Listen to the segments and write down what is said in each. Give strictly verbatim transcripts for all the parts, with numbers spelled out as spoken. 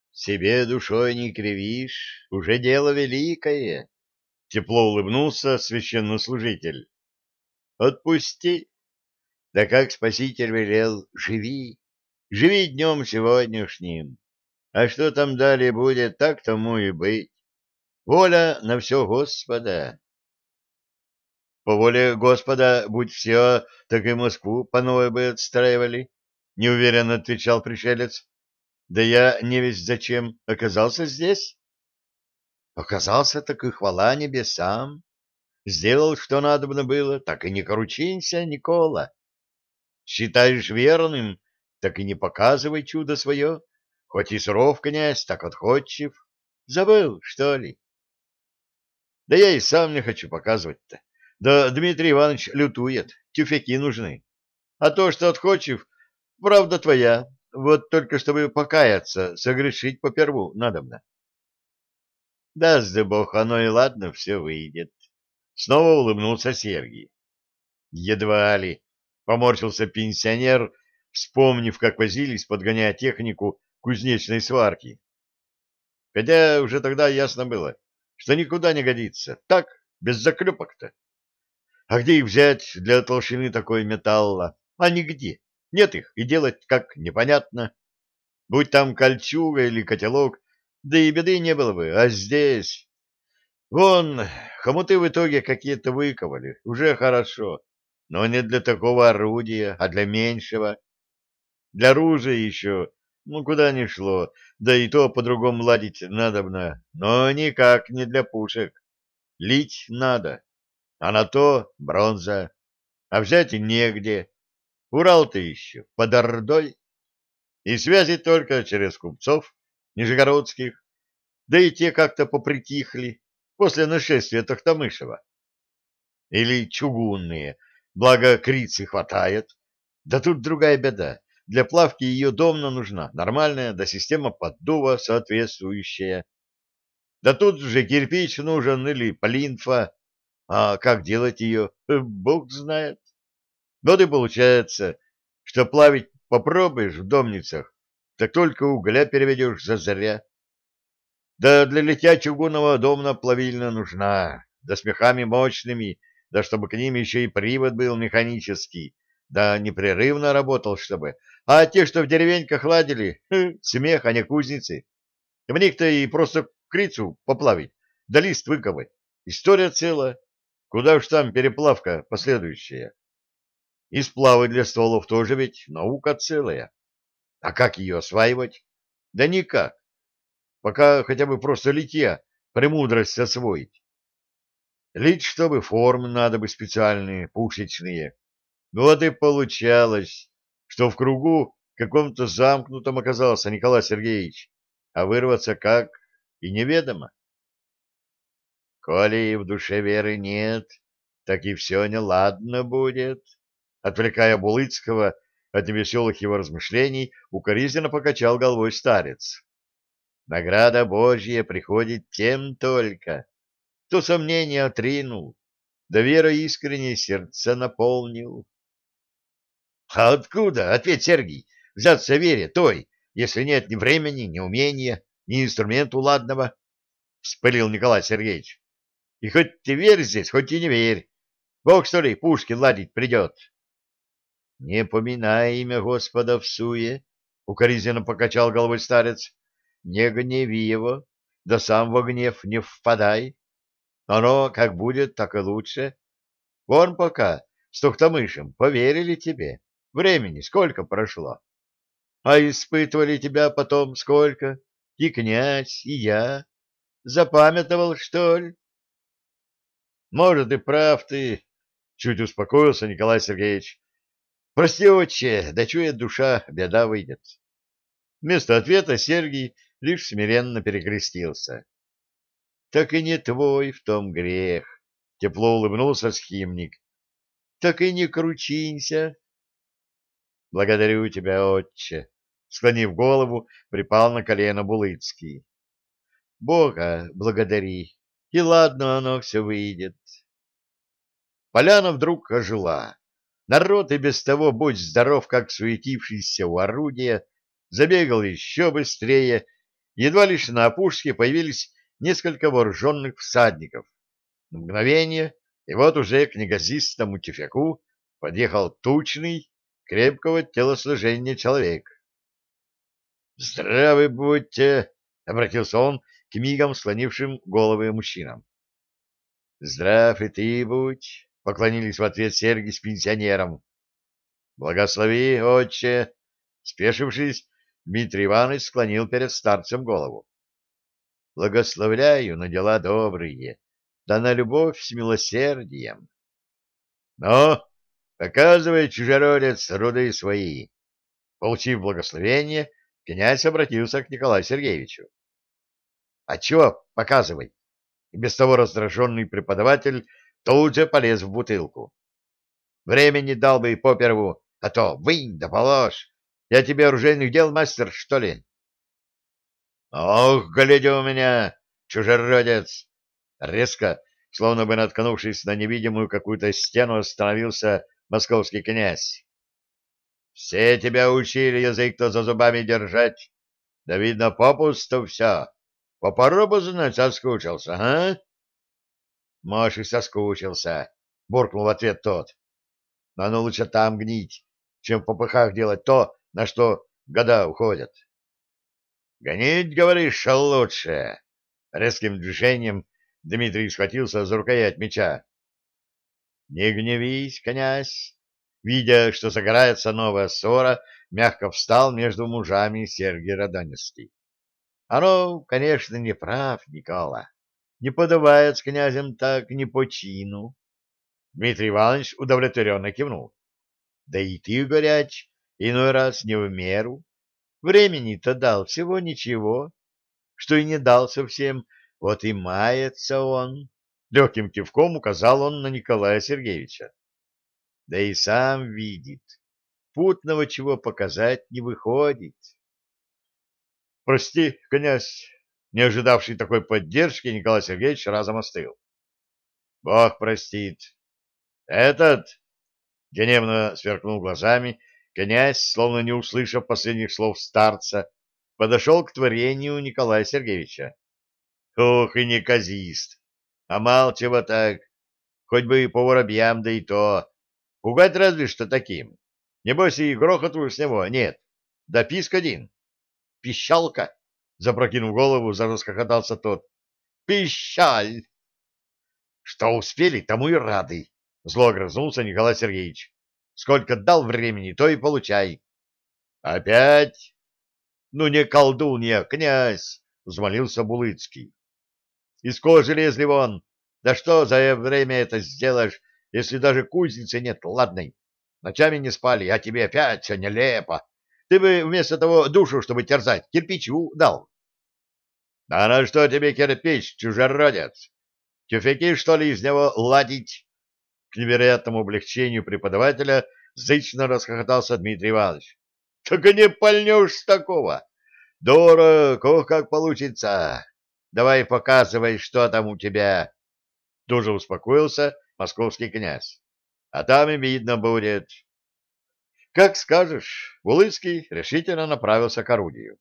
Себе душой не кривишь, уже дело великое. Тепло улыбнулся священнослужитель. Отпусти. Да как Спаситель велел, живи. Живи днем сегодняшним. А что там далее будет, так тому и быть. Воля на все Господа. По воле Господа, будь все, так и Москву по новой бы отстраивали, — неуверенно отвечал пришелец. Да я не весь зачем оказался здесь. Оказался, так и хвала небесам. Сделал, что надобно было, так и не кручинься, Никола. Считаешь верным, так и не показывай чудо свое. Хоть и суров князь, так отходчив. Забыл, что ли? Да я и сам не хочу показывать-то. Да Дмитрий Иванович лютует, тюфяки нужны. А то, что отходчив, правда твоя. Вот только чтобы покаяться, согрешить поперву надобно. Даст да Бог, оно и ладно, все выйдет. Снова улыбнулся Сергий. Едва ли, поморщился пенсионер, вспомнив, как возились, подгоняя технику кузнечной сварки. Хотя уже тогда ясно было, что никуда не годится. Так, без заклепок-то. А где их взять для толщины такой металла? А нигде. Нет их, и делать как непонятно. Будь там кольчуга или котелок, да и беды не было бы. А здесь... Вон, хомуты в итоге какие-то выковали. Уже хорошо. Но не для такого орудия, а для меньшего. Для оружия еще, ну, куда ни шло. Да и то по-другому ладить надобно. Но никак не для пушек. Лить надо. А на то бронза. А взять и негде. Урал-то еще под Ордой. И связи только через купцов нижегородских. Да и те как-то попритихли после нашествия Тохтамышева. Или чугунные, благо крицы хватает. Да тут другая беда. Для плавки ее домна нужна, нормальная, да система поддува соответствующая. Да тут же кирпич нужен или плинфа. А как делать ее, бог знает. Вот и получается, что плавить попробуешь в домницах, так только угля переведешь зазря. Да для литья чугунного домна плавильня нужна, да с мехами мощными, да чтобы к ним еще и привод был механический, да непрерывно работал, чтобы. А те, что в деревеньках ладили, смех, а не кузницы. В них-то и просто крицу поплавить, да лист выковать. История целая. Куда уж там переплавка последующая. И сплавы для стволов тоже ведь наука целая. А как ее осваивать? Да никак. Пока хотя бы просто литья, премудрость освоить. Лить, чтобы формы надо бы специальные, пушечные. Вот и получалось, что в кругу каком-то замкнутом оказался Николай Сергеевич, а вырваться как и неведомо. Коли в душе веры нет, так и все неладно будет. Отвлекая Булыцкого от невеселых его размышлений, укоризненно покачал головой старец. Награда Божья приходит тем только, кто сомнения отринул, да верой искренне сердце наполнил. — А откуда, ответь, Сергий, взяться вере той, если нет ни времени, ни умения, ни инструмента ладного? — вспылил Николай Сергеевич. — И хоть ты верь здесь, хоть и не верь. Бог, что ли, пушки ладить придет? — Не поминай имя Господа всуе, — укоризненно покачал головой старец. — Не гневи его, да сам во гнев не впадай. Оно как будет, так и лучше. Вон пока с Тохтамышем поверили тебе. Времени сколько прошло? А испытывали тебя потом сколько? И князь, и я. Запамятовал, что ли? Может, и прав ты, — чуть успокоился Николай Сергеевич. Прости, отче, да чует душа, беда выйдет. Вместо ответа Сергий лишь смиренно перекрестился. — Так и не твой в том грех, — тепло улыбнулся схимник. — Так и не кручинься. — Благодарю тебя, отче, — склонив голову, припал на колено Булыцкий. — Бога благодари, и ладно оно все выйдет. Поляна вдруг ожила. Народ и без того, будь здоров, как суетившийся у орудия, забегал еще быстрее, едва лишь на опушке появились несколько вооруженных всадников. На мгновение, и вот уже к неказистому тюфяку подъехал тучный, крепкого телосложения человек. — Здравы будьте! — обратился он к мигом склонившим головы мужчинам. — Здрав и ты будь! — поклонились в ответ Сергий с пенсионером. — Благослови, отче! Спешившись, Дмитрий Иванович склонил перед старцем голову. — Благословляю на дела добрые, да на любовь с милосердием. — Но, показывай, чужеродец, руды свои! Получив благословение, князь обратился к Николаю Сергеевичу. — А чего показывай? И без того раздраженный преподаватель тут же полез в бутылку. — Времени дал бы и поперву, а то вынь да положь. Я тебе оружейных дел мастер, что ли? — Ох, гляди у меня, чужеродец! Резко, словно бы наткнувшись на невидимую какую-то стену, остановился московский князь. — Все тебя учили язык-то за зубами держать. Да, видно, попусту все. Попробуй знать, соскучился, а? — Может, и соскучился, — буркнул в ответ тот. — Но оно лучше там гнить, чем в попыхах делать то, на что года уходят. — Гонить, говоришь, лучше. Резким движением Дмитрий схватился за рукоять меча. — Не гневись, князь. Видя, что загорается новая ссора, мягко встал между мужами Сергий Радонежский. — Оно, конечно, не прав, Никола. Не подобает с князем так не по чину. Дмитрий Иванович удовлетворенно кивнул. — Да и ты, горяч, иной раз не в меру. Времени-то дал всего ничего, что и не дал совсем, вот и мается он. Легким кивком указал он на Николая Сергеевича. Да и сам видит, путного чего показать не выходит. — Прости, князь, не ожидавший такой поддержки, Николай Сергеевич разом остыл. — Бог простит. Этот, гневно сверкнул глазами, князь, словно не услышав последних слов старца, подошел к творению Николая Сергеевича. Ох, и неказист! А мал чего так, хоть бы и по воробьям, да и то. Пугать разве что таким. Небось и грохоту с него нет. Да писк один. Пищалка! Запрокинув голову, зарасхохотался тот. Пищаль! Что успели, тому и рады. Зло огрызнулся Николай Сергеевич. Сколько дал времени, то и получай. Опять? Ну не колдун я, князь, взмолился Булыцкий. Из кожи лезли вон. Да что за время это сделаешь, если даже кузницы нет ладной? Ночами не спали, а тебе опять все нелепо. Ты бы вместо того душу, чтобы терзать, кирпичу дал. — А на что тебе кирпич, чужеродец? Тюфяки, что ли, из него ладить? К невероятному облегчению преподавателя зычно расхохотался Дмитрий Иванович. — Так и не пальнешь с такого. Дорог, ох, как получится. Давай показывай, что там у тебя. Тоже успокоился московский князь. А там и видно будет. Как скажешь. Булыцкий решительно направился к орудию.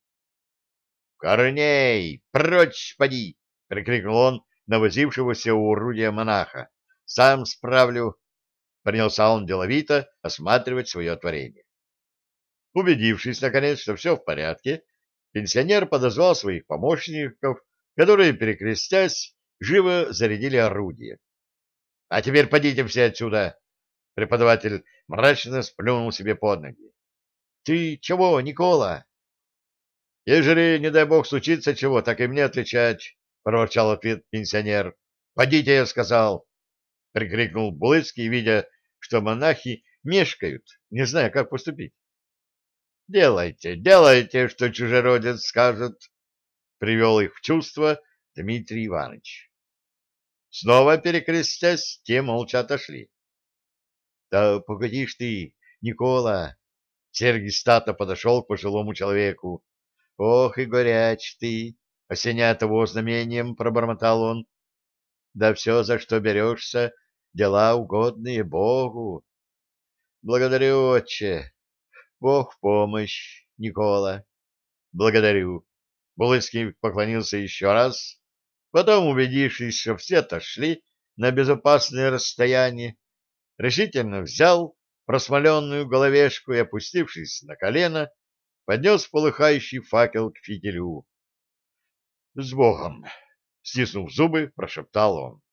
Корней, прочь поди! Прикрикнул он на возившегося у орудия монаха. Сам справлю. Принялся он деловито осматривать свое творение. Убедившись, наконец, что все в порядке, пенсионер подозвал своих помощников, которые, перекрестясь, живо зарядили орудие. — А теперь подите все отсюда! — преподаватель мрачно сплюнул себе под ноги. — Ты чего, Никола? — Ежели, не дай бог, случится чего, так и мне отвечать, — проворчал ответ пенсионер. — Подите, я сказал! — прикрикнул Булыцкий, видя, что монахи мешкают, не зная, как поступить. — Делайте, делайте, что чужеродец скажет, — привел их в чувство Дмитрий Иванович. Снова перекрестясь, те молча отошли. — Да погоди ж ты, Никола! Сергий статно подошел к пожилому человеку. — Ох и горяч ты! Осеняя того знамением, пробормотал он. — Да все, за что берешься, дела угодные Богу. — Благодарю, отче. Бог в помощь, Никола. — Благодарю. Булыцкий поклонился еще раз, потом, убедившись, что все отошли на безопасное расстояние, решительно взял просмоленную головешку и, опустившись на колено, поднес полыхающий факел к фитилю. — С Богом! — стиснув зубы, прошептал он.